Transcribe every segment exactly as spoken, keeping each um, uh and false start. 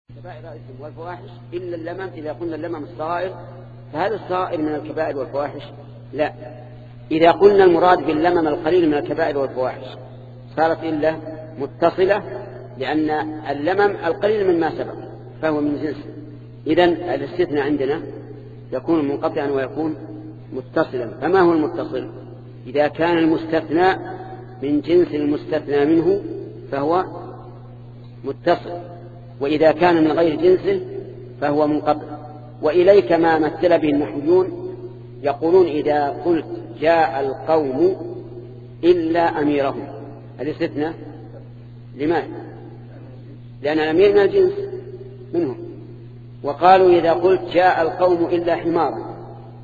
كبائر الإثم والفواحش إلا اللمم. إذا قلنا اللمم الصغائر فهل الصغائر من الكبائر والفواحش؟ لا. إذا قلنا المراد باللمم القليل من الكبائر والفواحش صارت إلا متصلة، لأن اللمم القليل مما سبق فهو من جنس. إذن الاستثناء عندنا يكون منقطعا ويكون متصلا. فما هو المتصل؟ إذا كان المستثنى من جنس المستثنى منه فهو متصل، وإذا كان من غير جنسه فهو منقطع. وإليك ما مثل به النحويون يقولون إذا قلت جاء القوم إلا أميرهم، الاستثناء لماذا؟ لأن الأمير من الجنس منهم. وقالوا إذا قلت جاء القوم إلا حمارا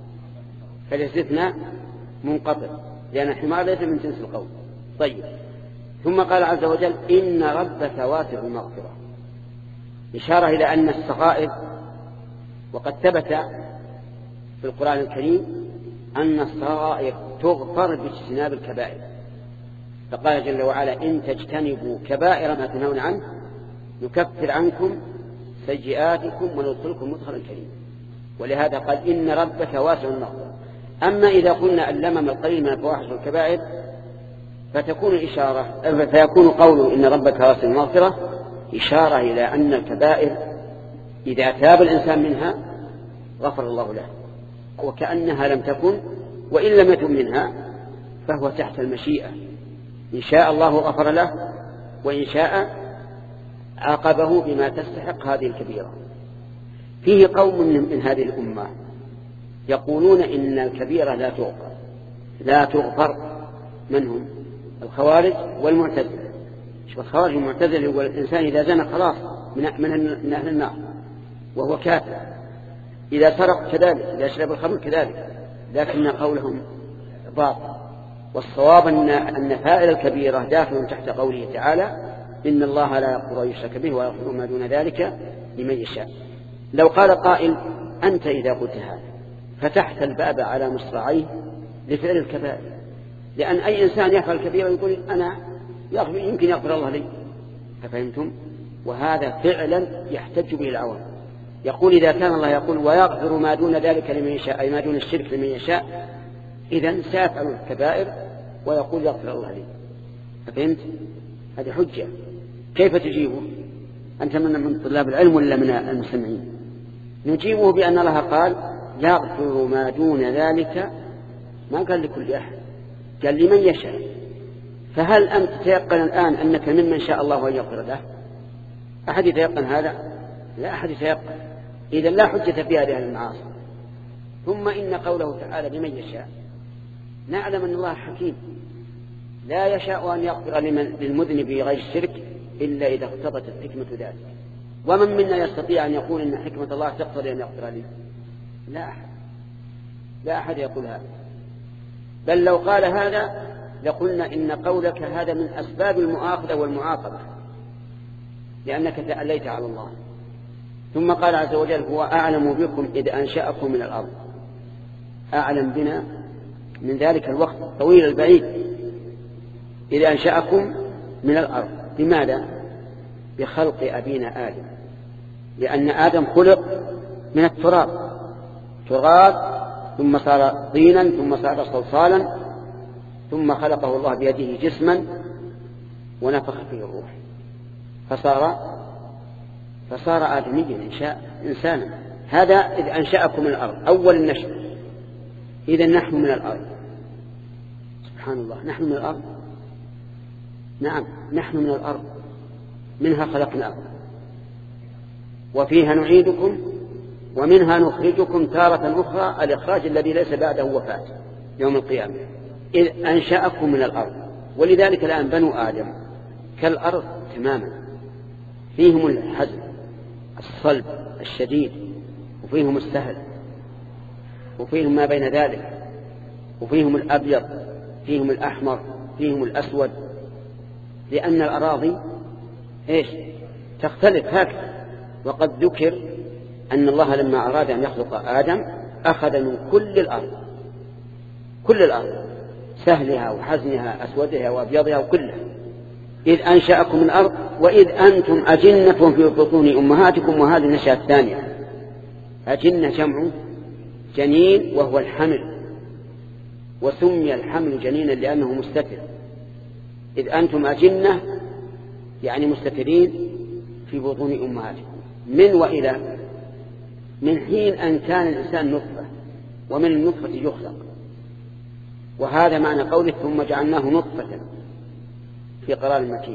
فالاستثناء منقطع، لأن الحمار ليس من جنس القوم. طيب، ثم قال عز وجل إن ربك واسع المغفرة، إشارة إلى أن الصغائر، وقد ثبت في القرآن الكريم أن الصغائر تغفر باجتناب الكبائر، فقال جل وعلا إن تجتنبوا كبائر ما تنهون عنه نكفر عنكم سيئاتكم وندخلكم مدخلا كريما. ولهذا قال إن ربك واسع المغفرة. أما إذا قلنا اللمم القليل من الفواحش والكبائر فتكون إشارة فيكون قوله إن ربك واسع المغفرة إشارة إلى أن الكبائر إذا تاب الإنسان منها غفر الله له، وكأنها لم تكن، وإن لم يتب منها فهو تحت المشيئة، إن شاء الله غفر له وإن شاء عاقبه بما تستحق هذه الكبيرة. فيه قوم من هذه الأمة يقولون إن الكبيرة لا تغفر لا تغفر من هم؟ الخوارج والمعتزلة. الخوارج والمعتزلة هو الإنسان إذا زنى خلاص من أهل النار وهو كافر، إذا سرق كذلك، إذا شرب الخمر كذلك، لكن قولهم باطل. والصواب أن فاعل الكبيرة داخل تحت قوله تعالى إن الله لا يغفر أن يشرك به ويغفر ما دون ذلك لمن يشاء. لو قال قائل أنت إذا قلت هذا فتحت الباب على مصراعيه لفعل الكبائر، لأن أي إنسان يفعل الكبيرة يقول أنا يمكن يغفر الله لي، ففهمتم؟ وهذا فعلا يحتج به العوام. يقول إذا كان الله يقول ويغفر ما دون ذلك لمن يشاء، أي ما دون الشرك لمن يشاء، إذن سيفعل الكبائر ويقول يغفر الله لي. ففهمت؟ هذه حجة. كيف تجيبه؟ أنت من طلاب العلم ولا من المستمعين؟ نجيبه بأن الله قال يغفر ما دون ذلك، ما قال لكل أحد، قال لمن يشاء. فهل أنت تيقن الآن أنك ممن شاء الله أن يغفر له؟ أحد يتيقن هذا؟ لا أحد يتيقن. إذا لا حجة في هذه المعاصي. ثم إن قوله تعالى لمن يشاء، نعلم أن الله حكيم لا يشاء أن يغفر للمذنب غير الشرك إلا إذا اقتضت الحكمة ذلك. ومن منا يستطيع أن يقول إن حكمة الله تقتضي أن يغفر لي؟ لا أحد، لا أحد يقول هذا. بل لو قال هذا لقلنا إن قولك هذا من أسباب المؤاخذة والمعاقبة، لأنك تأليت على الله. ثم قال عز وجل هو أعلم بكم إذ أنشأكم من الأرض، أعلم بنا من ذلك الوقت الطويل البعيد، إذ أنشأكم من الأرض. لماذا؟ بخلق أبينا آدم، لأن آدم خلق من التراب، تراب ثم صار طينا ثم صار صلصالا ثم خلقه الله بيده جسما ونفخ فيه الروح فصار فصار آدميا إنشاء إنسانا. هذا إذ أنشأكم من الأرض، أول النشأ. إذا نحن من الأرض، سبحان الله، نحن من الأرض. نعم نحن من الأرض، منها خلقناكم وفيها نعيدكم ومنها نخرجكم تارة أخرى، الإخراج الذي ليس بعده وفاة يوم القيامة. إذ أنشأكم من الأرض. ولذلك الآن بنو آدم كالأرض تماما، فيهم الحزم الصلب الشديد، وفيهم السهل، وفيهم ما بين ذلك، وفيهم الأبيض، فيهم الأحمر، فيهم الأسود، لأن الأراضي إيش تختلف هكذا. وقد ذكر أن الله لما أراد أن يخلق آدم أخذ من كل الأرض، كل الأرض، سهلها وحزنها أسودها وأبيضها وكلها. إذ أنشأكم من الأرض وإذ أنتم أجنة في بطون أمهاتكم، وهذه النشأة الثانية. أجنة جمع جنين وهو الحمل، وسمي الحمل جنينا لأنه مستتر. إذ أنتم أجنة يعني مستترين في بطون أمهاتكم. من وإلى، من حين أن كان الإنسان نطفة، ومن النطفة يخلق، وهذا معنى قوله ثم جعلناه نطفة في قرار مكين.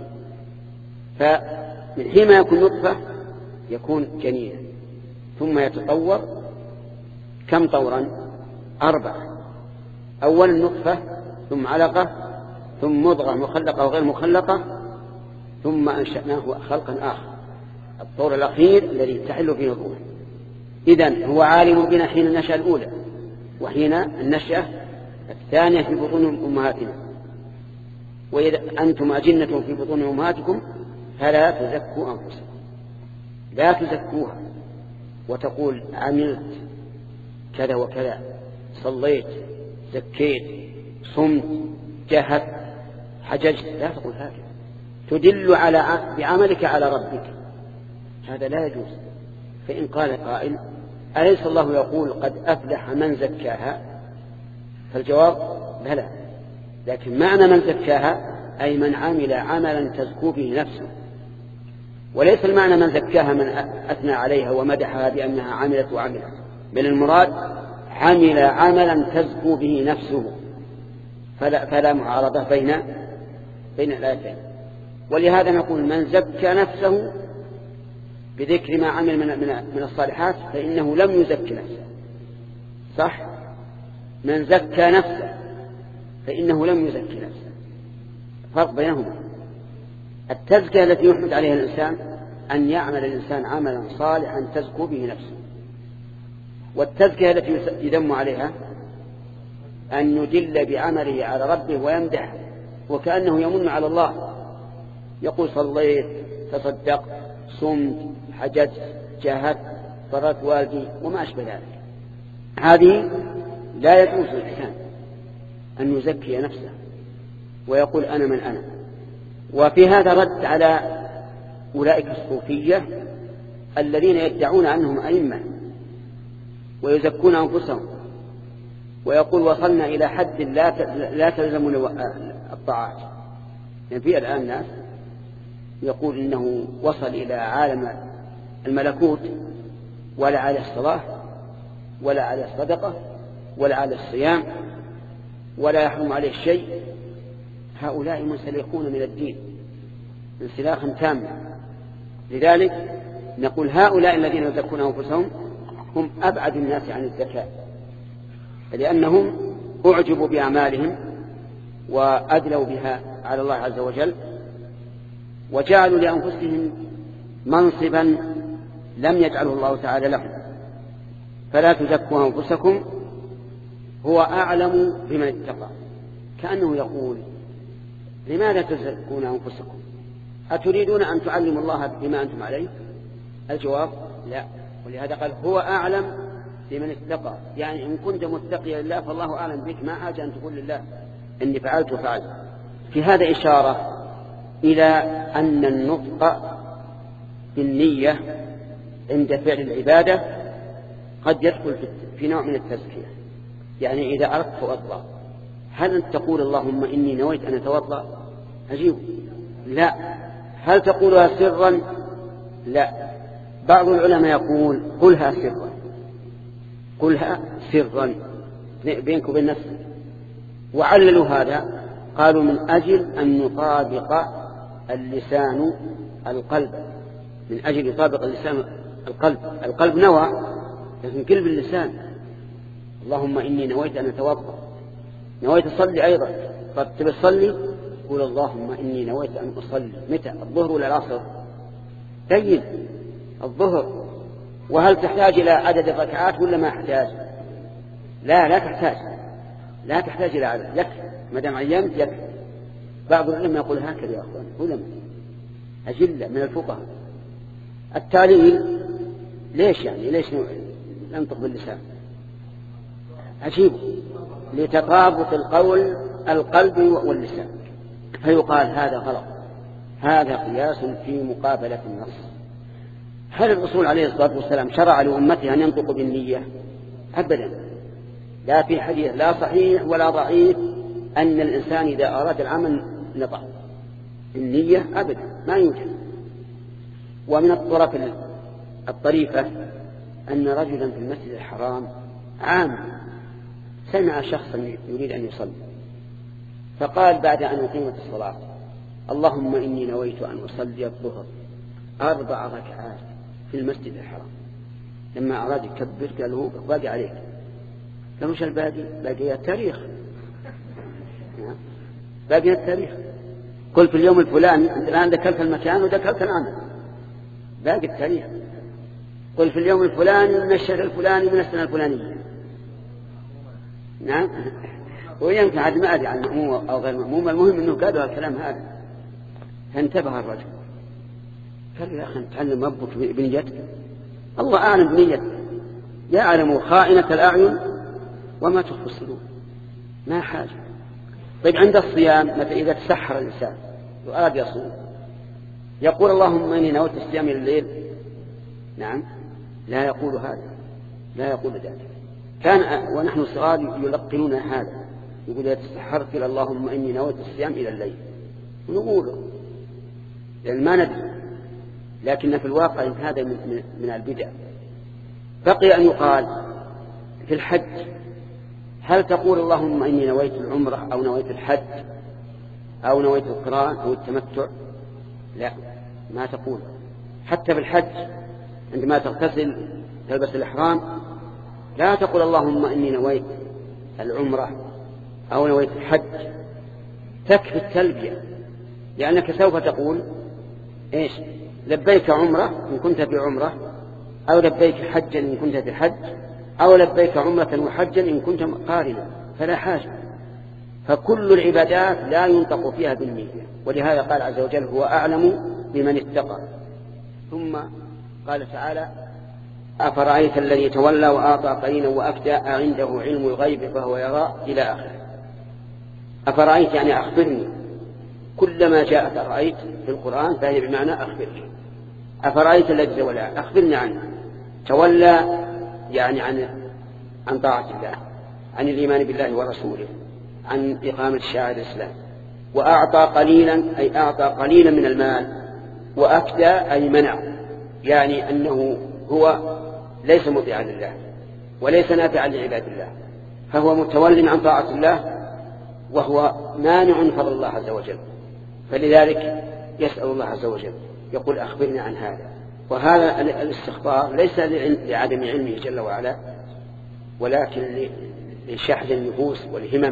فمن حين ما يكون نطفة يكون جنينا، ثم يتطور كم طورا؟ أربعة. أولا نطفة، ثم علقة، ثم مضغة مخلقة وغير مخلقة، ثم أنشأناه خلقا آخر، الطور الأخير الذي تحل فيه الروح. إذن هو عالم بنا حين النشأة الأولى وحين النشأة الثانية في بطون أمهاتنا. وإذا أنتم أجنة في بطون أمهاتكم فلا تزكوا أنفسكم، لا تزكوها وتقول عملت كذا وكذا، صليت، زكيت، صمت، جهدت، حججت، لا تقول هكذا، تدل على بعملك على ربك، هذا لا يجوز. فإن قال قائل أليس الله يقول قد أفلح من زكاها؟ فالجواب بلى، لكن معنى من زكاها أي من عمل عملا تزكو به نفسه، وليس المعنى من زكاها من أثنى عليها ومدحها بأنها عملت وعملت، بل المراد عمل عملا تزكو به نفسه. فلا, فلا معارضة بين بين الآيتين. ولهذا نقول من زكى نفسه بذكر ما عمل من, من, من الصالحات فإنه لم يزكي نفسه، صح؟ من زكى نفسه فإنه لم يزكي نفسه، فرق بينهما. التزكية التي يحمد عليها الإنسان أن يعمل الإنسان عملا صالحا تزكو به نفسه، والتزكية التي يذم عليها أن يدل بعمله على ربه ويمدح وكأنه يمن على الله، يقول صليت، تصدقت، صمت، حججت، جاهدت، بررت والدي وما أشبه ذلك. هذه لا يجوز للإنسان أن يزكي نفسه ويقول أنا من أنا. وفي هذا رد على أولئك الصوفية الذين يدعون أنهم أئمة ويزكون أنفسهم، ويقول وصلنا إلى حد لا تلزم الطاعات. يعني في الآن ناس يقول إنه وصل إلى عالم الملكوت ولا على الصلاة ولا على الصدقة ولا على الصيام ولا يحرم عليه شيء. هؤلاء منسلخون من الدين انسلاخا تاما. لذلك نقول هؤلاء الذين يزكون أنفسهم هم أبعد الناس عن الزكاة، لأنهم أعجبوا بأعمالهم وأدلوا بها على الله عز وجل، وجعلوا لأنفسهم منصبا لم يجعله الله تعالى لهم. فلا تزكوا أنفسكم هو أعلم بمن اتقى. كأنه يقول لماذا تزكون أنفسكم؟ أتريدون أن تعلموا الله بما أنتم عليه؟ الجواب لا. ولهذا قال هو أعلم بمن اتقى، يعني إن كنت متقيا لله فالله أعلم بك، ما حاجة أن تقول لله إني فعلت وفعلت. في هذا إشارة إلى أن النطق بالنية عند فعل العبادة قد يدخل في نوع من التزكية. يعني إذا أردت أتوضأ هل أنت تقول اللهم إني نويت أن أتوضأ؟ أجيب لا. هل تقولها سرا؟ لا. بعض العلماء يقول قلها سرا، قلها سرا بينك وبين نفسك. وعللوا هذا قالوا من أجل أن يطابق اللسان القلب، من أجل يطابق اللسان القلب. القلب نوى لكن قلب اللسان اللهم إني نويت أن أتوضأ، نويت أصلي أيضا، فتبي تصلي قول اللهم إني نويت أن أصلي. متى؟ الظهر ولا العصر؟ تجد الظهر. وهل تحتاج إلى عدد الركعات ولا ما تحتاج؟ لا لا تحتاج، لا تحتاج إلى عدد، يكفي ما دام عينت يكفي. بعض العلماء يقول هكذا يا أخوان، علماء أجلة من الفقهاء. التعليل ليش يعني ليش ننطق باللسان؟ عجيب، لتطابق القول القلب واللسان، فيقال هذا غلط، هذا قياس في مقابلة النص. هل الرسول عليه الصلاة والسلام شرع لأمته أن ينطقوا بالنية؟ أبدا، لا في حديث لا صحيح ولا ضعيف أن الإنسان إذا أراد العمل نطق النية، أبدا ما يوجد. ومن الطرف الطريفة أن رجلا في المسجد الحرام عام سمع شخصا يريد أن يصلي، فقال بعد أن أقيمت الصلاة: اللهم إني نويت أن أصلي الظهر أربع ركعات في المسجد الحرام. لما أراد يكبر قال له: باقي عليك. قال: وش الباقي؟ باقي التاريخ، باقي التاريخ. قل في اليوم الفلاني، أنت الآن ذكرت المكان وذكرت العمل، باقي التاريخ. قل في اليوم الفلاني من الشهر الفلاني من السنة الفلانية. نعم. ويمكن عاد ما أدري عن مأموم أو غير مأموم، المهم أنه قالوا الكلام هذا. فانتبه الرجل قال: يا أخي نتعلم ربك بنيتك، الله أعلم بنيتك، يعلم خائنة الأعين وما تخفي الصدور، ما حاجة. طيب عند الصيام متى إذا تسحر الإنسان وأراد يصوم يقول: اللهم إني نويت الصيام إلى الليل؟ نعم، لا يقول هذا، لا يقول ذلك. كان ونحن صغار يلقنون هذا، يقول: إذا تسحرت إلى اللهم إني نويت الصيام إلى الليل، ونقوله لأن ما ندري، لكن في الواقع هذا من, من البدع. بقي أن يقال في الحج: هل تقول اللهم إني نويت العمرة أو نويت الحج أو نويت القران أو التمتع؟ لا، ما تقول. حتى في الحج عندما تغتسل تلبس الإحرام لا تقول اللهم إني نويت العمرة أو نويت الحج، تكفي التلبية، لأنك سوف تقول إيش؟ لبيك عمرة إن كنت في عمرة، أو لبيك حجا إن كنت في حج، أو لبيك عمرة وحجا إن كنت قارنا، فلا حاجة. فكل العبادات لا ينطق فيها بالنية، ولهذا قال عز وجل: هو أعلم بمن اتقى. ثم قال تعالى: أفرأيت الذي تولى وأعطى قليلا وأكدى أعنده علم الغيب فهو يرى، إلى آخره. أفرأيت يعني أخبرني، كلما جاءت أرأيت في القرآن فهي بمعنى أخبرني. أفرأيت الذي تولى، أخبرني عنه. تولى يعني عن عن طاعة الله، عن الإيمان بالله ورسوله، عن إقامة شعائر الإسلام. وأعطى قليلا أي أعطى قليلا من المال، وأكدى أي منع، يعني أنه هو ليس مطيعا لله وليس نافعا لعباد الله، فهو متول عن طاعة الله وهو مانع فضل الله عز وجل. فلذلك يسأل الله عز وجل يقول: أخبرني عن هذا. وهذا الاستخبار ليس لعدم علمه جل وعلا، ولكن لشحذ النفوس والهمم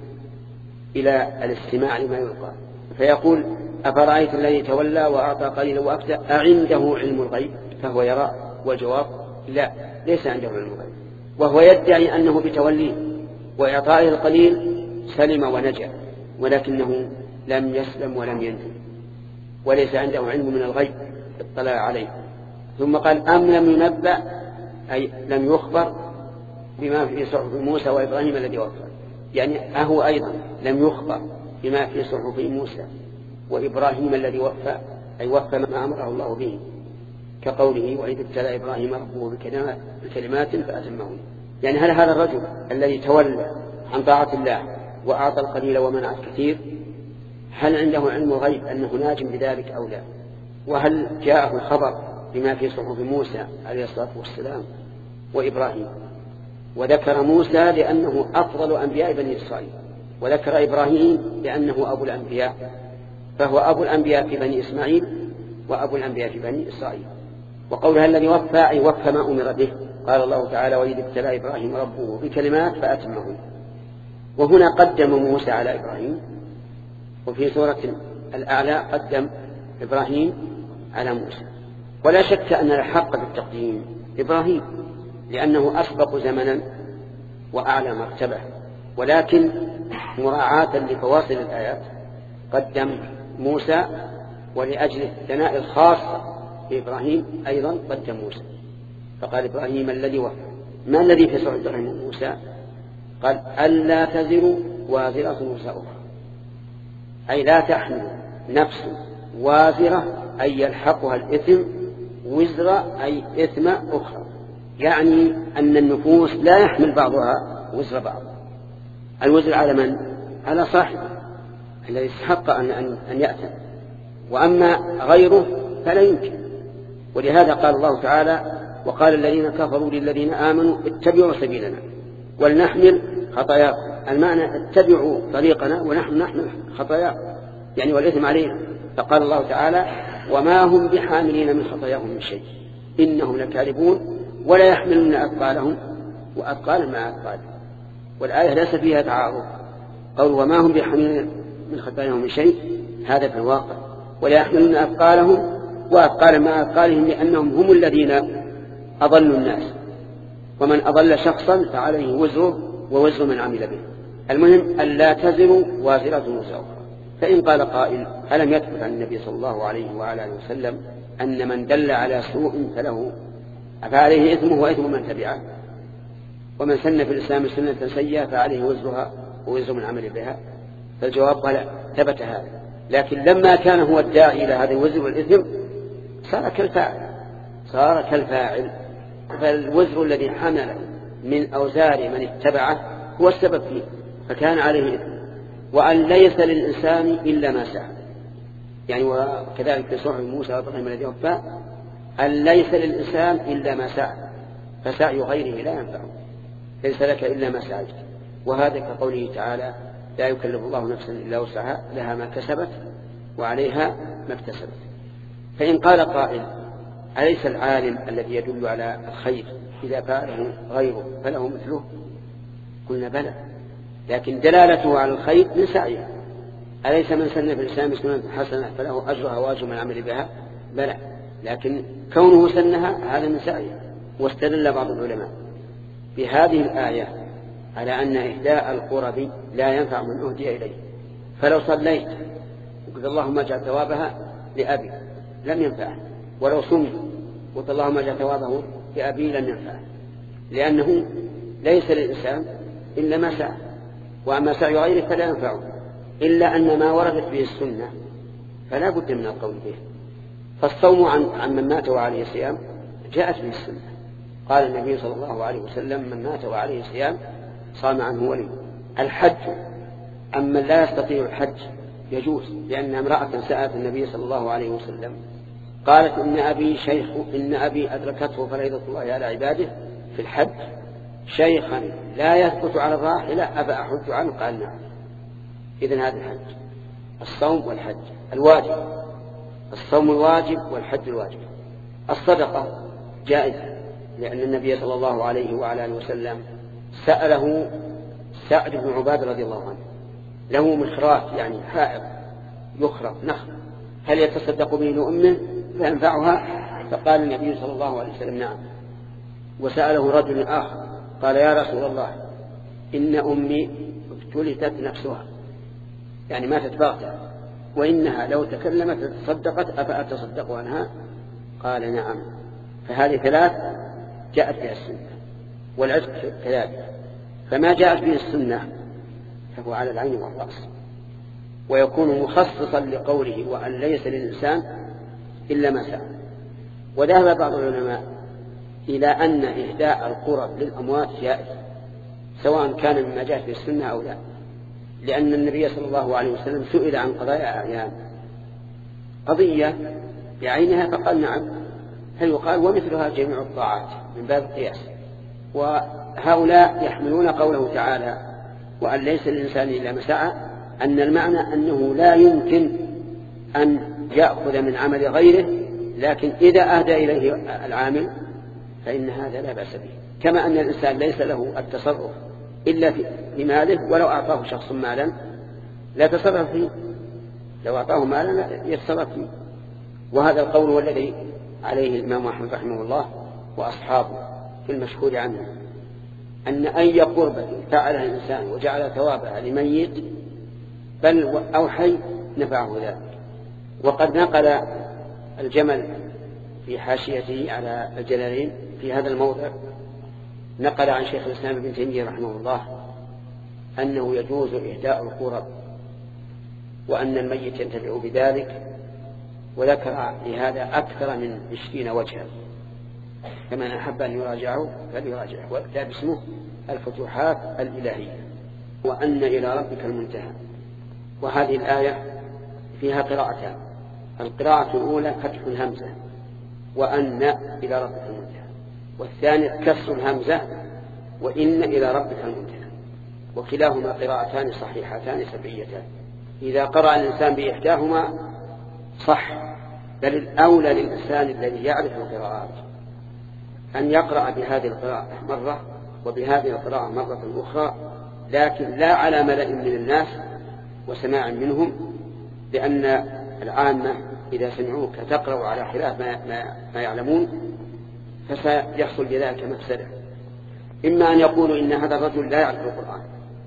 إلى الاستماع لما يلقى. فيقول: أفرأيت الذي تولى وأعطى قليلا وأكدى أعنده علم الغيب فهو يرى؟ والجواب: لا، ليس عنده علم الغيب، وهو يدعي أنه بتوليه وإعطائه القليل سلم ونجا، ولكنه لم يسلم ولم ينجو، وليس عنده علم من الغيب اطلع عليه. ثم قال: أم لم ينبأ أي لم يخبر بما في صحف موسى وإبراهيم الذي وفى، يعني أهو أيضا لم يخبر بما في صحف موسى وإبراهيم الذي وفى، أي وفى ما أمره الله به، كقوله: وإذ ابتلى إبراهيم ربه بكلمات فأتمهن. يعني هل هذا الرجل الذي تولى عن طاعة الله وأعطى القليل ومنع الكثير هل عنده علم الغيب أنه ناج بذلك أو لا؟ وهل جاءه الخبر بما في صحف موسى عليه الصلاة والسلام وإبراهيم؟ وذكر موسى لأنه أفضل أنبياء بني إسرائيل، وذكر إبراهيم لأنه أبو الأنبياء، فهو أبو الأنبياء في بني إسماعيل وأبو الأنبياء في بني إسرائيل. وقولها الذي وفى أي وفى ما أمر به. قال الله تعالى: وإذ ابتلى إبراهيم ربه بكلمات فأتمهن. وهنا قدم موسى على إبراهيم، وفي سورة الأعلى قدم إبراهيم على موسى. ولا شك أن الحق بالتقديم إبراهيم لأنه أسبق زمنا وأعلى مرتبة، ولكن مراعاة لفواصل الآيات قدم موسى، ولأجل الثناء الخاص بإبراهيم أيضا قدم موسى، فقال: إبراهيم الذي وفى. ما الذي في سورة إبراهيم وموسى؟ قال: ألا تزر وازرة وزر أخرى، أي لا تحمل نفس وازرة أي يلحقها الإثم، وزر أي إثم أخرى، يعني أن النفوس لا يحمل بعضها وزر بعض. الوزر على من؟ على صاحبه الذي استحق أن, أن, أن يأثم، وأما غيره فلا يمكن. ولهذا قال الله تعالى: وقال الذين كفروا للذين آمنوا اتبعوا سبيلنا ولنحمل خطاياكم. المعنى اتبعوا طريقنا ونحن نحمل خطاياكم، يعني والإثم علينا. فقال الله تعالى: وما هم بحاملين من خطاياهم من شيء إنهم لكاذبون ولا يحملون أثقالهم وأثقالا مع أثقالهم. والآية ليس فيها تعارض، قول وما هم بحاملين من خطاياهم من شيء هذا في الواقع، ولا يحملون أثقالهم وأثقالا مع أثقالهم، لأنهم هم الذين أضلوا الناس، ومن أضل شخصا فعليه وزره ووزر من عمل به. المهم أن لا تزر وازرة وزر أخرى. فإن قال قائل: ألم يثبت عن النبي صلى الله عليه وعلى آله وسلم أن من دل على سوء فله فعليه إثمه وإثم من تبعه، ومن سن في الإسلام سنة سيئة فعليه وزرها ووزر من عمل بها؟ فالجواب قال: ثبت هذا، لكن لما كان هو الداعي إلى هذا الوزر والإثم صار كالفاعل صار كالفاعل فالوزر الذي حمل من أوزار من اتبعه هو السبب فيه، فكان عليه إثم. وأن ليس للإنسان إلا ما سعى، يعني وكذلك في صحف موسى وإبراهيم الذي وفى: أن ليس للإنسان إلا ما سعى فسعي غيره لا ينفعه، ليس لك إلا ما سعيت. وهذا كقوله تعالى: لا يكلف الله نفسا إلا وسعها لها ما كسبت وعليها ما اكتسبت. فإن قال قائل: أليس العالم الذي يدل على الخير إذا فعله غيره فله مثله؟ قلنا بلى، لكن دلالته على الخير من سعيه. أليس من سن في الإسلام سنة حسنة فله أجرها وأجر من عمل بها؟ بلى، لكن كونه سنها هذا من سعيه. واستدل بعض العلماء بهذه الآية على أن إهداء القرب لا ينفع من أهدي إليه. فلو صليت وقلت اللهم اجعل ثوابها لأبي لم ينفعه، ولو صمت وقلت اللهم اجعل ثوابه لأبي لم ينفعه، لأنه ليس للإنسان إلا ما سعى، وأما سعي غيره فلا ينفعه، إلا أن ما وردت به السنة فلا بد من القول به. فالصوم عن, عن من مات وعليه صيام جاءت به السنة. قال النبي صلى الله عليه وسلم: من مات وعليه صيام صام عنه ولي. الحج أما لا يستطيع الحج يجوز، لأن امرأة سألت النبي صلى الله عليه وسلم قالت: إن أبي شيخ إن أبي أدركته فريضة الله على عباده في الحج شيخا لا يثبت على الراحلة أفأحج عنه؟ قال: نعم. إذن هذا الحج الصوم والحج الواجب، الصوم الواجب والحج الواجب. الصدقة جائزة، لأن النبي صلى الله عليه وعلى آله وسلم سأله سعد بن عبادة رضي الله عنه، له مخراط يعني حائط يخرط نخل، هل يتصدق به لأمه فينفعها؟ فقال النبي صلى الله عليه وسلم: نعم. وسأله رجل آخر قال: يا رسول الله إن أمي ابتلتت نفسها، يعني ماتت باغتة، وإنها لو تكلمت تصدقت أفأتصدق عنها؟ قال: نعم. فهذه ثلاث جاءت بها السنة، والعتق كذلك. فما جاءت به السنة فهو على العين والرأس، ويكون مخصصا لقوله وأن ليس للإنسان إلا ما سعى. وذهب بعض العلماء إلى أن إهداء القرب للأموات جائز، سواء كان مما جاءت به السنة أو لا، لأن النبي صلى الله عليه وسلم سئل عن قضايا أعيان قضية بعينها فقال: نعم. هل يقال ومثلها جميع الطاعات من باب القياس؟ وهؤلاء يحملون قوله تعالى وأن ليس للإنسان إلا ما سعى أن المعنى أنه لا يمكن أن يأخذ من عمل غيره، لكن إذا أهدى إليه العامل فإن هذا لا بأس به. كما أن الإنسان ليس له التصرف إلا في ماله، ولو أعطاه شخص مالا لا تصرف فيه، لو أعطاه مالا يتصرف فيه. وهذا القول هو الذي عليه الإمام أحمد رحمه الله وأصحابه في المشهور عنه، أن أي قربة فعلها الإنسان وجعل ثوابها لميت بل أو حي نفعه ذلك. وقد نقل الجمل في حاشيته على الجلالين في هذا الموضع، نقل عن شيخ الإسلام ابن تيمية رحمه الله أنه يجوز إهداء القرب، وأن الميت ينتفع بذلك وذكر لهذا أكثر من عشرين وجها، فمن أحب أن يراجعه فليراجعه، وكتاب اسمه الفتوحات الإلهية. وأن إلى ربك المنتهى. وهذه الآية فيها قراءتان، القراءة الأولى فتح الهمزة وأن إلى ربك المنتهى، والثانية كسر الهمزة وإن إلى ربك المنتهى، وكلاهما قراءتان صحيحتان سبعيتان. إذا قرأ الإنسان بإحداهما صح، بل الأولى للإنسان الذي يعرف القراءات أن يقرأ بهذه القراءة مرة وبهذه القراءة مرة أخرى، لكن لا على ملأ من الناس وسماع منهم، لأن العامة إذا سمعوك تقرأ على خلاف ما, ما, ما يعلمون فسيحصل بذلك مفسدة، إما أن يقولوا إن هذا الرجل لا يعرف القرآن،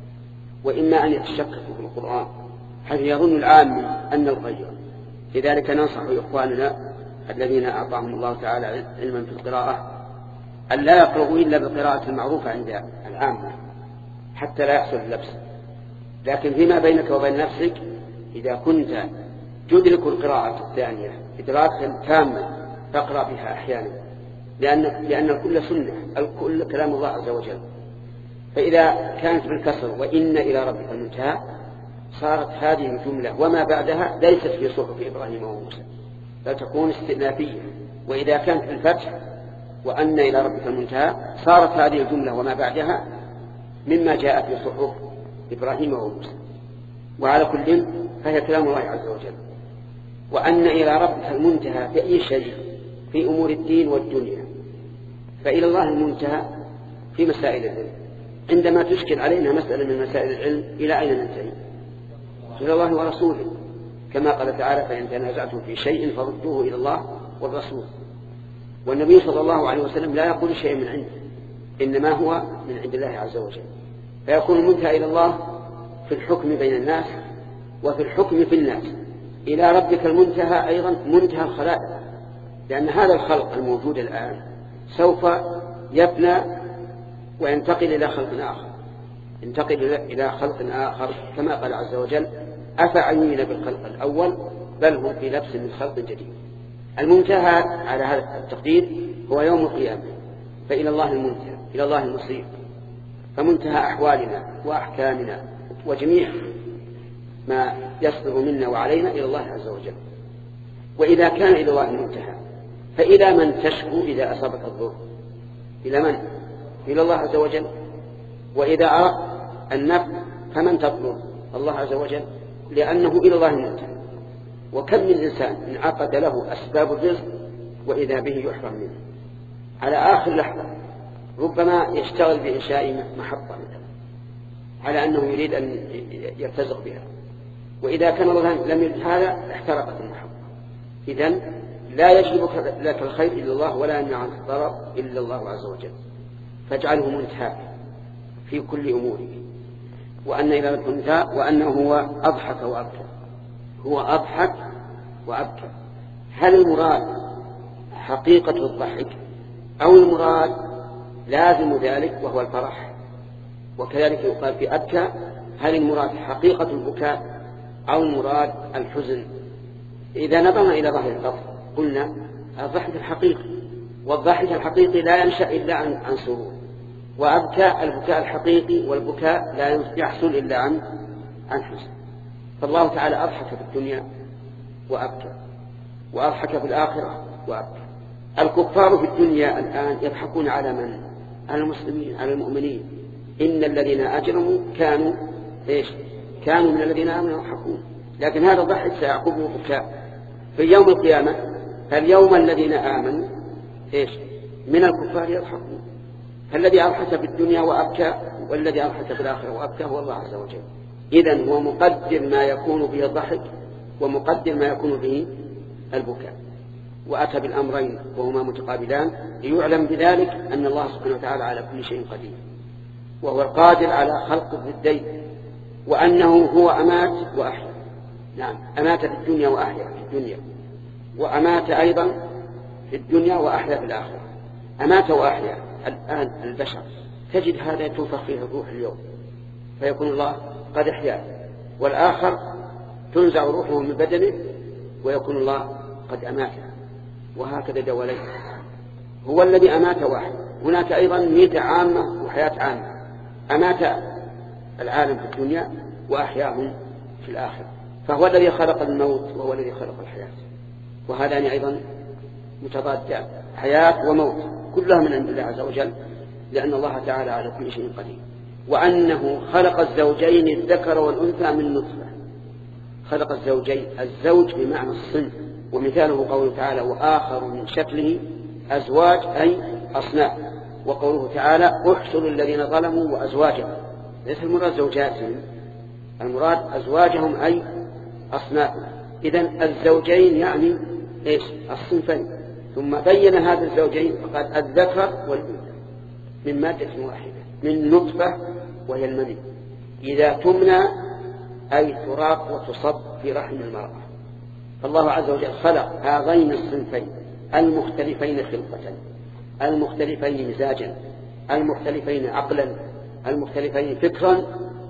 وإما أن يتشككوا في القرآن حيث يظن العام أن الغير. لذلك ننصح إخواننا الذين أعطاهم الله تعالى علما في القراءة أن لا يقرأوا إلا بالقراءة المعروفة عند العامة حتى لا يحصل اللبس. لكن فيما بينك وبين نفسك إذا كنت تدرك القراءة الثانية إدراكا تاما تقرأ بها أحيانا، لأن, لأن الكل سنة، الكل كلام الله عز وجل. فإذا كانت بالكسر وإن إلى ربك المنتهى صارت هذه الجملة وما بعدها ليست في صحف إبراهيم وموسى، بل تكون استئنافية. وإذا كانت بالفتح وأن إلى ربك المنتهى صارت هذه الجملة وما بعدها مما جاء في صحف إبراهيم وموسى. وعلى كل فهي كلام الله عز وجل. وأن إلى ربك المنتهى في أي شيء في أمور الدين والدنيا، فإلى الله المنتهى في مسائل العلم. عندما تشكل علينا مسألة من مسائل العلم إلى أين ننتهي؟ إلى الله ورسوله، كما قال تعالى فإن تنازعتم في شيء فردوه إلى الله والرسول. والنبي صلى الله عليه وسلم لا يقول شيء من عنده، إنما هو من عند الله عز وجل. فيكون المنتهى إلى الله في الحكم بين الناس وفي الحكم في الناس. إلى ربك المنتهى أيضا منتهى الخلائق، لأن هذا الخلق الموجود الآن سوف يفنى وينتقل إلى خلق آخر، ينتقل إلى خلق آخر كما قال عز وجل أفعينا بالخلق الأول بل هم في لبس من خلق جديد. المنتهى على هذا التقدير هو يوم القيامة، فإلى الله المنتهى، إلى الله المصير. فمنتهى أحوالنا وأحكامنا وجميع ما يصدر منا وعلينا إلى الله عز وجل. وإذا كان إلى الله المنتهى فإلى من تشكو إذا أصابك الضر؟ إلى من؟ إلى الله عز وجل. وإذا أردت النفع فمن تطلب؟ الله عز وجل، لأنه إلى الله المنتهى. وكم من إنسان انعقد له أسباب الرزق وإذا به يحرم منه على آخر لحظة، ربما يشتغل بإنشاء محطة على أنه يريد أن يرتزق بها، وإذا كان الله لم يرد هذا احترقت المحطة. إذن لا يجلب لك الخير إلا الله ولا يمنع عنك الضرر إلا الله عز وجل، فاجعله منتهى في كل أمورك. وأن إلى ربك المنتهى وأنه هو أضحك وأبكى، هو أضحك وأبكى. هل المراد حقيقة الضحك أو المراد لازم ذلك وهو الفرح؟ وكذلك يقال في أبكى هل المراد حقيقة البكاء أو المراد الحزن؟ إذا نظرنا إلى ظاهر اللفظ قلنا الضحك الحقيقي، والضحك الحقيقي لا ينشأ إلا عن سرور، وأبكى البكاء الحقيقي والبكاء لا يحصل إلا عن عن حزن. فالله تعالى أضحك في الدنيا وأبكى، وأضحك في الآخرة وأبكى. الكفار في الدنيا الآن يضحكون على من؟ على المسلمين، على المؤمنين. إن الذين أجرموا كانوا إيش؟ كانوا من الذين آمنوا يضحكون. لكن هذا الضحك سيعقبه بكاء في يوم القيامة. فاليوم الذين آمنوا إيش؟ من الكفار يضحكون. فالذي أضحك في الدنيا وأبكى والذي أضحك في الآخرة وأبكى هو الله عز وجل. إذن هو مقدر ما يكون به الضحك ومقدر ما يكون به البكاء، وأتى بالأمرين وهما متقابلان ليعلم بذلك أن الله سبحانه وتعالى على كل شيء قدير، وهو القادر على خلق الضدين، وأنه هو أمات وأحيا. نعم، أمات في الدنيا وأحيا في الدنيا، وأمات أيضا في الدنيا وأحيا في الآخرة. أمات وأحيا الآن البشر تجد هذا يتوفق فيه الروح اليوم فيكون الله قد احيا، والآخر تنزع روحه من بدنه ويكون الله قد أماته، وهكذا دولين. هو الذي أمات واحد. هناك أيضا ميتة عامة وحياة عامة، أمات العالم في الدنيا وأحياهم في الآخرة، فهو الذي خلق الموت وهو الذي خلق الحياة، وهذان أيضا متضادان، حياة وموت كلها من عند الله عز وجل، لأن الله تعالى على كل شيء قدير. وأنه خلق الزوجين الذكر والأنثى من نطفة. خلق الزوجين، الزوج بمعنى الصنف، ومثاله قوله تعالى وآخر من شكله أزواج أي أصناف. وقوله تعالى احشروا الذين ظلموا وأزواجهم، ليس المراد زوجاتهم، المراد أزواجهم أي أصنافهم. إذن الزوجين يعني إيش؟ الصنفين. ثم بين هذا الزوجين فقال الذكر والأنثى من مادة واحدة، من نطفة وهي المني، إذا تمنى أي تراق وتصب في رحم المرأة. فالله عز وجل خلق هذين الصنفين المختلفين خلقة، المختلفين مزاجا، المختلفين عقلا، المختلفين فكرا،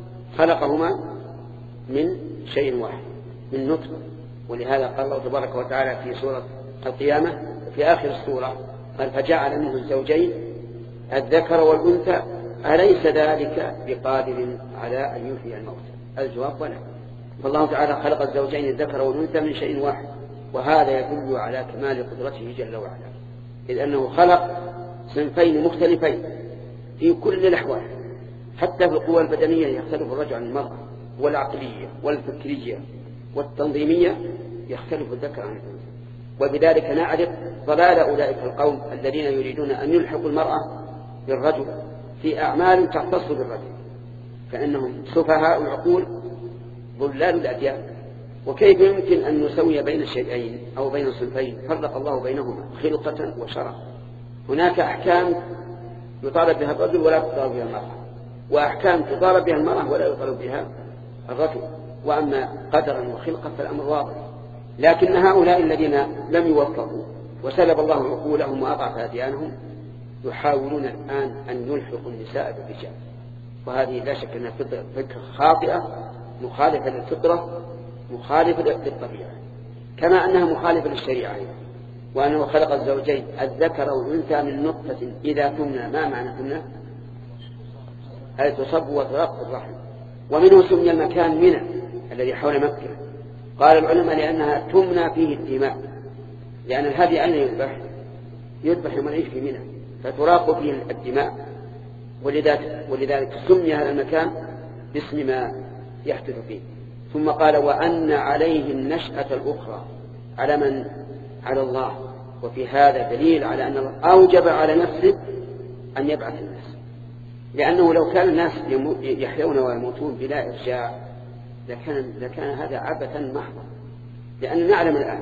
خلقهما من شيء واحد، من نطفة. ولهذا قال الله تبارك وتعالى في سورة القيامة في آخر السورة قال فجعل منه الزوجين الذكر والأنثى أليس ذلك بقادر على أن يحيي الموتى؟ الجواب ولا. فالله تعالى خلق الزوجين الذكر والأنثى من شيء واحد، وهذا يدل على كمال قدرته جل وعلا، إذ أنه خلق صنفين مختلفين في كل الأحوال، حتى في القوى البدنية يختلف الرجل عن المرأة، والعقلية والفكرية والتنظيمية يختلف الذكر عن الأنثى. وبذلك نعرف ضلال أولئك القوم الذين يريدون أن يلحقوا المرأة بالرجل في أعمال تختص بالرجل، فإنهم سفهاء العقول ضلال الأديان. وكيف يمكن أن نسوي بين الشيئين أو بين الصنفين؟ فرق الله بينهما خلقة وشرع. هناك أحكام يطالب بها الرجل ولا يطالب بها المرأة، وأحكام تطالب بها المرأة ولا يطالب بها الرجل. وأما قدرا وخلقة فالأمر واضح. لكن هؤلاء الذين لم يوفقوا وسلب الله عقولهم وأضعف أديانهم يحاولون الآن أن يلحقوا النساء بالرجال، وهذه لا شك أنها فكرة خاطئة مخالفة للفطرة مخالفة للطبيعة، كما أنها مخالفة للشريعة. وأنه خلق الزوجين الذكر والأنثى من نطفة إذا تمنى. ما معنى تمنى؟ أي تصب وترق الرحم. ومنه سمي المكان منى الذي حول مكة. قال العلماء لأنها تمنى فيه الدماء، لأن الهدي أين يذبح؟ يذبح يوم العيد في منى، فتراق فيه الدماء، ولذلك سمي هذا المكان باسم ما يحدث فيه. ثم قال وأن عليه النشأة الأخرى، على من؟ على الله. وفي هذا دليل على أن الله أوجب على نفسه أن يبعث الناس، لأنه لو كان الناس يحيون ويموتون بلا إرجاع لكان, لكان هذا عبثا محضا. لأننا نعلم الآن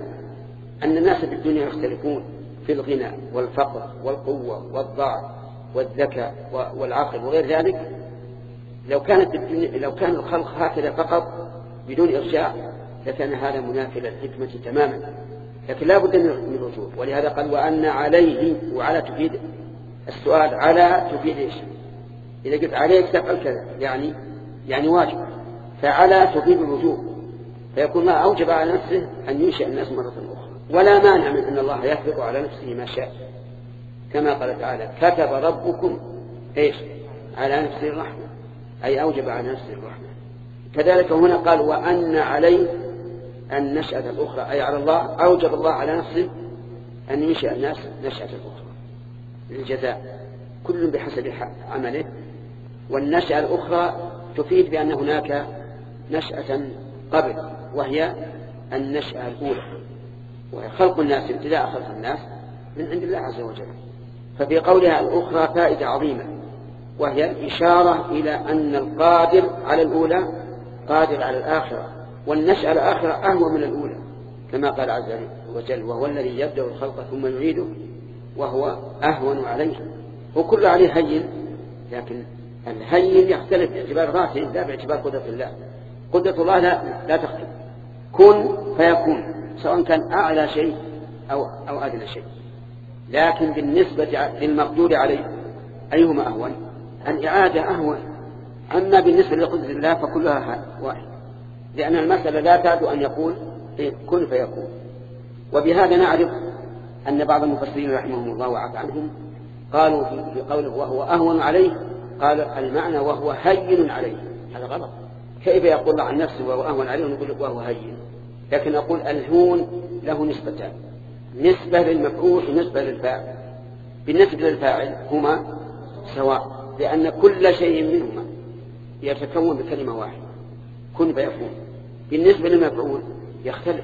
أن الناس في الدنيا يختلفون في الغنى والفقر والقوة والضعف والذكاء والعقل وغير ذلك. لو كانت الدنيا لو كان الخلق هكذا فقط بدون إرجاع لكان هذا منافي للحكمة تماما، لكن لا بد من الرجوع. ولهذا قال وأن عليه، وعلى تفيد السؤال، على تفيد إيش؟ إذا قلت عليك تفعل كذا يعني يعني واجب، فعلى تفيد الرجوع، فيكون الله أوجب على نفسه أن ينشئ الناس مرة أخرى. ولا مانع من أن الله يفرض على نفسه ما شاء، كما قال تعالى كتب ربكم إيش؟ على نفسه الرحمة، أي أوجب على نفسه الرحمة. كذلك هنا قال وأن عليه النشأة الأخرى، أي على الله أوجب الله على نفسه أن ينشئ الناس نشأة الأخرى للجزاء، كل بحسب عمله. والنشأة الأخرى تفيد بأن هناك نشأة قبل، وهي النشأة الأولى، وهي خلق الناس، ابتداء خلق الناس من عند الله عز وجل. ففي قولها الأخرى فائدة عظيمة، وهي الإشارة إلى أن القادر على الأولى قادر على الآخرة، والنشأة الآخرة أهوى من الأولى، كما قال عز وجل وهو الذي يبدأ الخلق ثم يعيده وهو أهون عليه. وكل عليه هين، لكن الهين يختلف باعتبار ذاته لا باعتبار قدرة الله. قدرة الله لا, لا تختلف، كن فيكون، سواء كان أعلى شيء أو, أو أدنى شيء. لكن بالنسبة للمقدور عليه أيهما أهون؟ الإعادة أهون. أما بالنسبة لقدرة الله فكلها واحد، لأن المسألة لا تعد أن يقول كن فيكون، وبهذا نعرف أن بعض المفسرين رحمهم الله وعفى عنهم قالوا في قوله وهو أهون عليه، قال المعنى وهو هين عليه. هذا غلط. كيف يقول الله عن نفسه وهو أهون عليه ونقول وهو هين؟ لكن نقول الهون له نسبتان، نسبة للمفعول ونسبة للفاعل. بالنسبة للفاعل هما سواء، لأن كل شيء منهما يتكون بكلمة واحدة كن فيكون. بالنسبة للمفعول يختلف،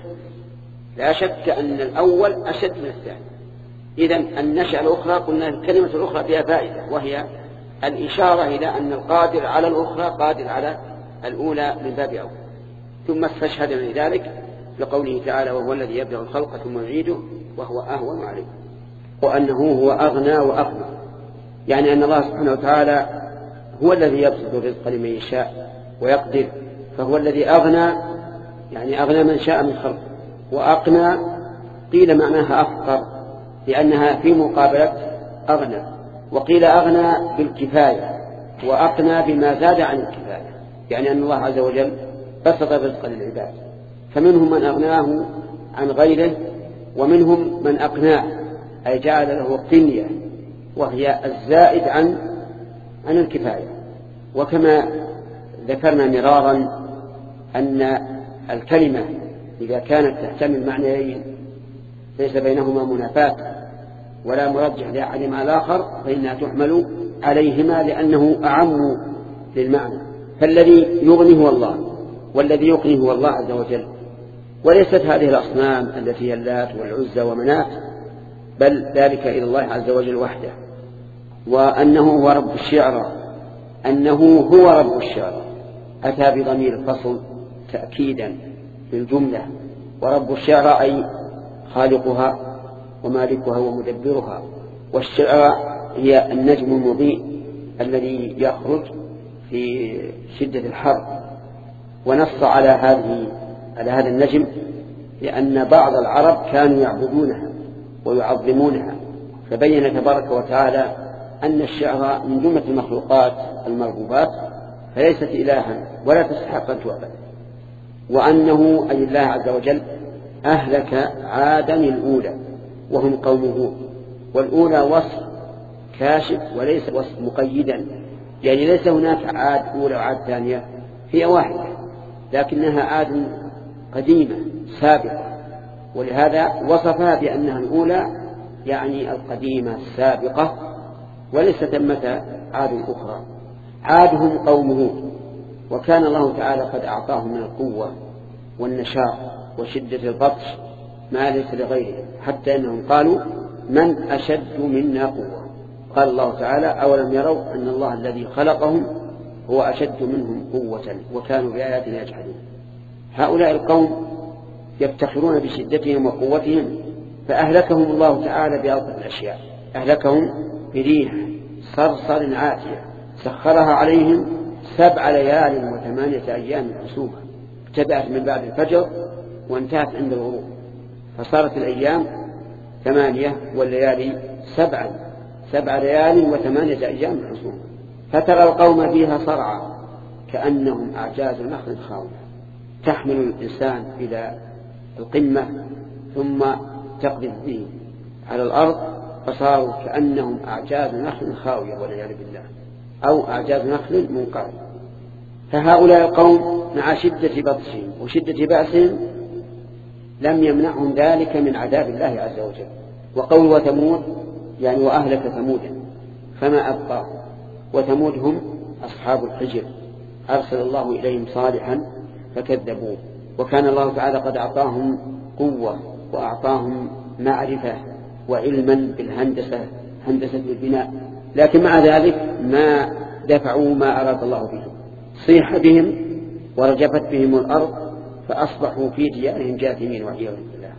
لا شك أن الأول أشد من الثاني. إذن النشأة الأخرى قلنا الكلمة الأخرى فيها فائدة، وهي الإشارة إلى أن القادر على الأخرى قادر على الأولى من باب أول. ثم استشهد من ذلك لقوله تعالى وهو الذي يبدأ الخلق ثم يعيده وهو أهون عليه، وأنه هو أغنى وأقنى، يعني أن الله سبحانه وتعالى هو الذي يبسط الرزق لمن يشاء ويقدر، فهو الذي أغنى، يعني أغنى من شاء من خلقه. وأقنى قيل معناها أفقر لأنها في مقابلة أغنى، وقيل أغنى بالكفاية وأقنى بما زاد عن الكفاية، يعني أن الله عز وجل بسط الرزق للعباد، فمنهم من أغناه عن غيره ومنهم من أقناه أي جعل له قنية وهي الزائد عن عن الكفاية. وكما ذكرنا مرارا أن الكلمة إذا كانت تحتمل معنيين ليس بينهما منافاة ولا مرجح لأحدهما على الآخر فإنها تحمل عليهما لأنه أعم للمعنى. فالذي يغني هو الله والذي يقني هو الله عز وجل، وليست هذه الأصنام التي هي اللات والعزى ومنات، بل ذلك إلى الله عز وجل وحده. وأنه هو رب الشعرى، أنه هو رب الشعرى أتى بضمير الفصل تأكيدا بالجملة، ورب الشعرى أي خالقها ومالكها ومدبرها. والشعرى هي النجم المضيء الذي يخرج في شدة الحر، ونص على هذه على هذا النجم لأن بعض العرب كانوا يعبدونها ويعظمونها، فبين تبارك وتعالى أن الشعر من جملة المخلوقات المربوبات فليست إلها ولا تستحق أن تعبد، وأنه أي الله عز وجل أهلك عادا الأولى وهم قوم هود. والأولى وصف كاشف وليس وصف مقيدا، يعني ليس هناك عاد أولى وعاد ثانية، هي واحدة لكنها عاد قديمة سابقة، ولهذا وصفها بأنها الأولى يعني القديمة السابقة، وليس ثمة عاد أخرى. عادهم قوم هود، وكان الله تعالى قد أعطاهم من القوة والنشاط وشدة البطش ما ليس لغيرهم، حتى أنهم قالوا من أشد منا قوة. قال الله تعالى أولم يروا أن الله الذي خلقهم هو أشد منهم قوة وكانوا بآياتنا يجحدون. هؤلاء القوم يفتخرون بشدتهم وقوتهم، فأهلكهم الله تعالى بألطف الأشياء، أهلكهم بريح صرصر عاتية سخرها عليهم سبع ليال وثمانية أيام حسوما، ابتدأت من بعد الفجر وانتهت عند الغروب، فصارت الأيام ثمانية والليالي سبعا، سبع ليال وثمانية أيام حسوما. فترى القوم فيها صرعى كأنهم أعجاز نخل خاوية، تحمل الإنسان إلى القمة ثم تقذف به على الأرض فصاروا كأنهم أعجاز نخل خاوية والعياذ بالله، أو أعجاز نخل منقعد. فهؤلاء القوم مع شدة بطشهم وشدة بأسهم لم يمنعهم ذلك من عذاب الله عز وجل. وقول وثمود يعني وأهلك ثمودا فما أبقى، وثمود هم أصحاب الحجر أرسل الله إليهم صالحا فكذبوه، وكان الله تعالى قد أعطاهم قوة وأعطاهم معرفة وعلما بالهندسة هندسة البناء، لكن مع ذلك ما دفعوا ما أراد الله بهم، صيح بهم ورجفت بهم الأرض فأصبحوا في ديارهم جاثمين والعياذ بالله.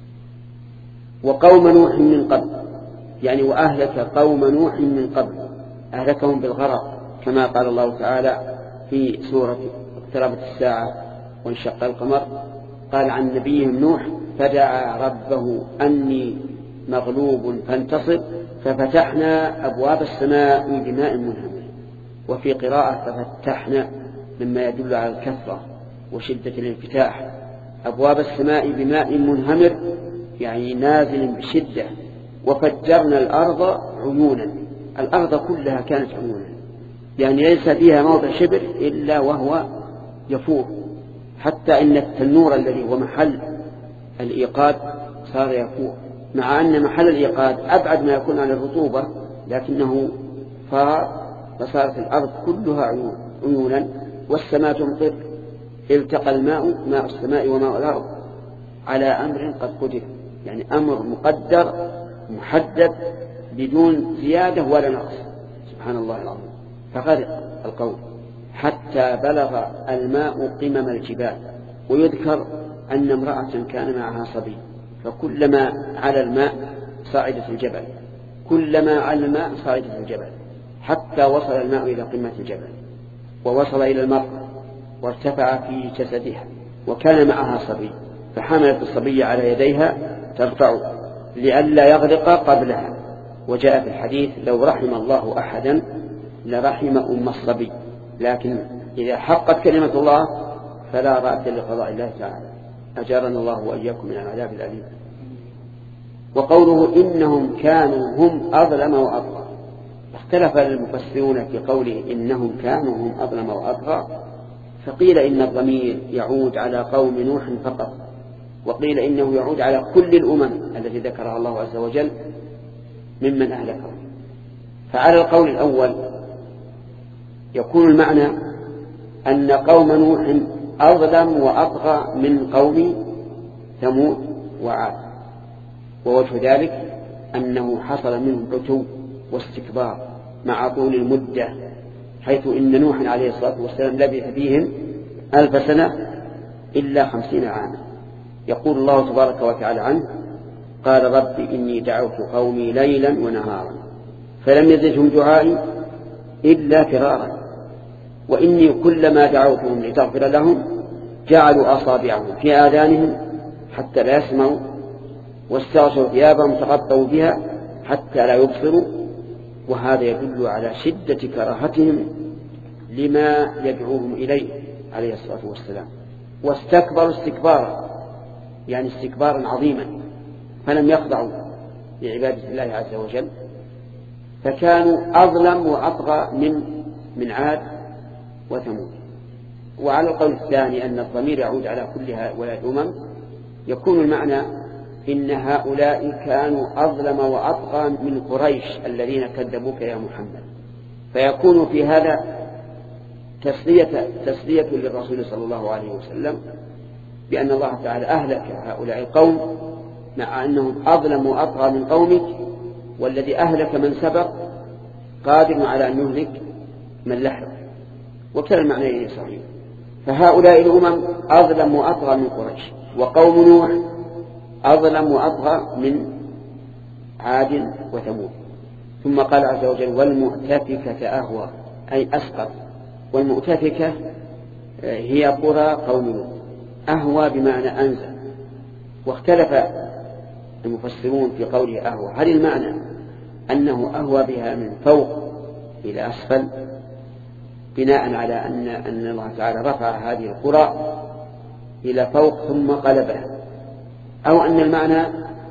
وقوم نوح من قبل يعني وأهلك قوم نوح من قبل، أهلكهم بالغرق كما قال الله تعالى في سورة اقتربت الساعة وانشق القمر، قال عن نبيهم نوح فدعا ربه أني مغلوب فانتصر ففتحنا أبواب السماء بماء منهمر، وفي قراءة ففتحنا مما يدل على الكثرة وشدة الانفتاح، أبواب السماء بماء منهمر يعني نازل بشدة. وفجرنا الأرض عيونا، الأرض كلها كانت عيونا، يعني ليس فيها موضع شبر إلا وهو يفور، حتى إن التنور الذي هو محل الإيقاد صار يفور، مع أن محل الإيقاد أبعد ما يكون عن الرطوبة، لكنه فار فصارت الأرض كلها عيونا. والسماء تمطر، التقى الماء ماء السماء وماء الأرض على أمر قد قدر، يعني أمر مقدر محدد بدون زيادة ولا نقص، سبحان الله العظيم. فغرق القوم حتى بلغ الماء قمم الجبال. ويذكر أن امرأة كان معها صبي، فكلما على الماء صعدت الجبل، كلما على الماء صعدت الجبل، حتى وصل الماء إلى قمة الجبل ووصل إلى المرأة وارتفع في جسدها، وكان معها صبي، فحملت الصبي على يديها ترفعه لئلا يغرق قبلها. وجاء في الحديث: لو رحم الله أحدا لرحم أم الصبي، لكن إذا حقت كلمة الله فلا رأت لقضاء الله تعالى. أجارنا الله وإياكم من العذاب الأليم. وقوله إنهم كانوا هم أظلم وأطغى، اختلف المفسرون في قوله إنهم كانوا هم أظلم وأطغى، فقيل إن الضمير يعود على قوم نوح فقط، وقيل إنه يعود على كل الأمم التي ذكرها الله عز وجل ممن أهلكهم. فعلى القول الأول يكون المعنى أن قوم نوح أظلم وأطغى من قوم ثمود وعاد، ووجه ذلك أنه حصل منهم عتو واستكبار مع طول المدة، حيث إن نوح عليه الصلاة والسلام لبث فيهم ألف سنة إلا خمسين عاما. يقول الله تبارك وتعالى عنه: قال رب إني دعوت قومي ليلا ونهارا فلم يزدهم دعائي إلا فرارا وإني كلما دعوتهم لتغفر لهم جعلوا أصابعهم في آذانهم حتى لا يسمعوا واستغشوا ثيابهم تغطوا بها حتى لا يبصروا. وهذا يدل على شدة كراهتهم لما يدعوهم إليه عليه الصلاة والسلام، واستكبروا استكبارا، يعني استكبارا عظيما، فلم يخضعوا لعبادة الله عز وجل، فكانوا أظلم وأطغى من من عاد وثمود. وعلى القول الثاني أن الضمير يعود على كل هؤلاء الأمم، يكون المعنى إن هؤلاء كانوا أظلم وأطغى من قريش الذين كذبوك يا محمد، فيكون في هذا تسلية, تسلية للرسول صلى الله عليه وسلم بأن الله تعالى أهلك هؤلاء القوم مع أنهم أظلم وأطغى من قومك، والذي أهلك من سبق قادر على أن يهلك من لحق، وكلا المعنى صحيح. فهؤلاء الأمم أظلم وأطغى من قريش، وقوم نوح أظلم وأطغى من عاد وثمود. ثم قال عز وجل: والمؤتفكة أهوى، أي أسقط. والمؤتفكة هي قرى قوم نوح، أهوى بمعنى أنزل. واختلف المفسرون في قوله أهوى، هل المعنى أنه أهوى بها من فوق إلى أسفل بناء على أن, أن الله تعالى رفع هذه القرى إلى فوق ثم قلبها، أو أن المعنى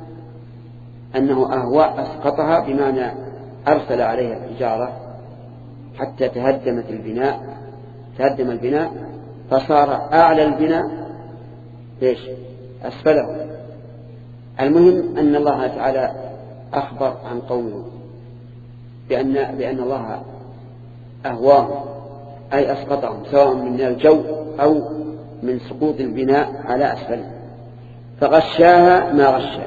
أنه أهوى أسقطها بمعنى أرسل عليها الحجارة حتى تهدمت البناء تهدم البناء فصار أعلى البناء إيش أسفله. المهم أن الله تعالى أخبر عن قومه بأن, بأن الله أهواهم أي أسقطهم سواء من الجو أو من سقوط البناء على أسفله. فغشاها ما غشا،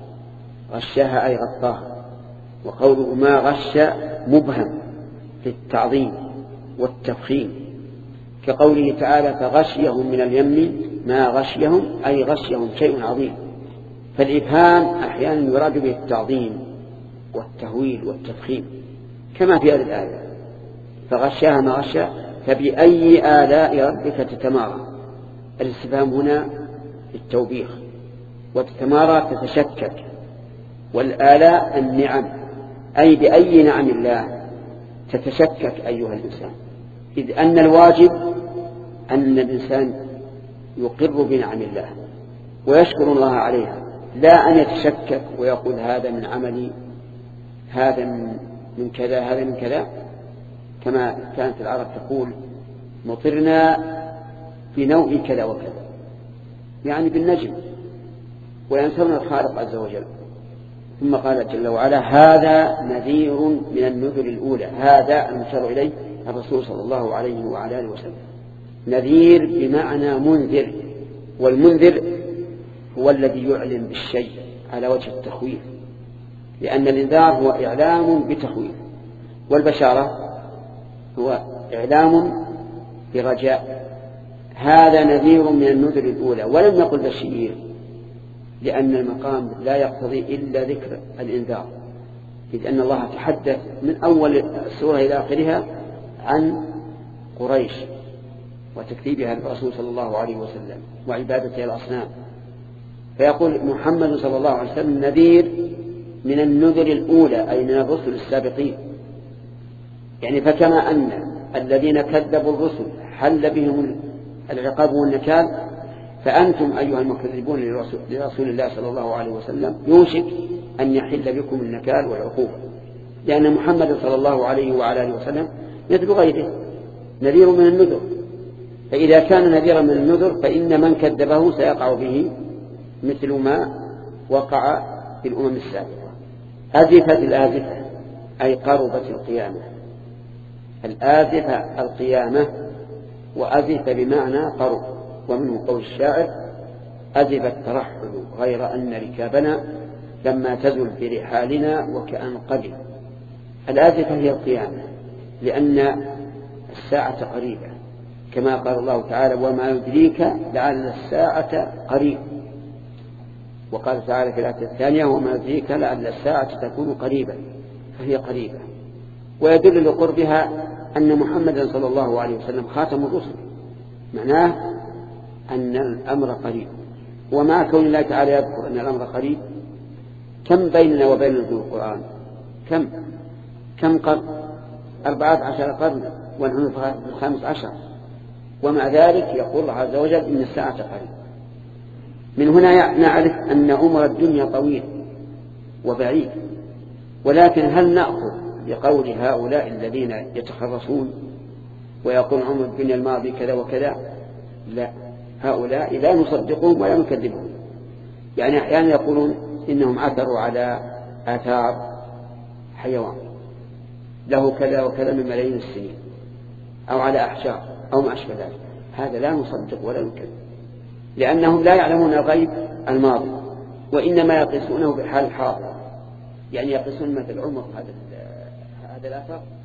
غشاها أي غطاها. وقوله ما غشا مبهم للتعظيم والتفخيم، كقوله تعالى: فغشيهم من اليم ما غشيهم، أي غشيهم شيء عظيم. فالإبهام أحيانا يراد به التعظيم والتهويل والتفخيم كما في هذه الآية: فغشاها ما غشا فبأي آلاء ربك تتمارى. الاستفهام هنا التوبيخ، وتتمارى تتشكك، والآلاء النعم، أي بأي نعم الله تتشكك أيها الإنسان، إذ أن الواجب أن الإنسان يقر بنعم الله ويشكر الله عليها، لا أن يتشكك ويقول هذا من عملي، هذا من كذا، هذا من كذا، كما كانت العرب تقول مطرنا بنوع كذا وكذا، يعني بالنجم، وينسون الخالق عز وجل. ثم قال جل وعلا هذا نذير من النذر الأولى. هذا المشار إليه الرسول صلى الله عليه وعلى آله وسلم. نذير بمعنى منذر، والمنذر هو الذي يعلم بالشيء على وجه التخويف، لأن الإنذار هو إعلام بتخويف، والبشارة هو إعلام برجاء. هذا نذير من النذر الأولى، ولم يقل بشير، لأن المقام لا يقتضي إلا ذكر الإنذار، إذ أن الله تحدث من أول السورة إلى آخرها عن قريش وتكذيبها للرسول صلى الله عليه وسلم وعبادته الأصنام، فيقول محمد صلى الله عليه وسلم نذير من النذر الأولى، أي من الرسل السابقين. يعني فكما أن الذين كذبوا الرسل حل بهم العقاب والنكال، فأنتم أيها المكذبون لرسول الله صلى الله عليه وسلم يوشك أن يحل بكم النكال والعقوبة، لأن محمد صلى الله عليه وعلى آله وسلم مثل غيره نذير من النذر. فإذا كان نذيرا من النذر فإن من كذبه سيقع به مثل ما وقع في الأمم السابقة. أزفت الآزفة أي قربت القيامة. الآزفة القيامة، وأزف بمعنى قرب، ومنه قول الشاعر أزف الترحل غير أن ركابنا لما تزل برحالنا وكأن قبل. الآزفة هي القيامة، لأن الساعة قريبة، كما قال الله تعالى وما يدريك لعل الساعة قريب. وقال تعالى في الآية الثانية وما يدريك لعل الساعة تكون قريبا، فهي قريبة. ويدل لقربها أن محمدا صلى الله عليه وسلم خاتم الرسل، معناه أن الأمر قريب. ومع كون الله تعالى يذكر أن الأمر قريب، كم بيننا وبين نزول القرآن؟ كم كم قرن؟ أربعة عشر قرن، ونحن في الخامس عشر، ومع ذلك يقول الله عز وجل إن الساعة قريب. من هنا نعرف أن عمر الدنيا طويل وبعيد. ولكن هل نأخذ بقول هؤلاء الذين يتخرصون ويقول عمر الدنيا الماضي كذا وكذا؟ لا، هؤلاء لا نصدقهم ولا نكذبهم. يعني أحيانا يقولون إنهم عثروا على آثار حيوان له كذا وكذا من ملايين السنين، أو على أحجار أو ما أشبه ذلك. هذا لا نصدق ولا نكذب، لأنهم لا يعلمون الغيب الماضي، وإنما يقيسونه بحال الحاضر. يعني يقيسون مثل عمر هذا هذا الأثر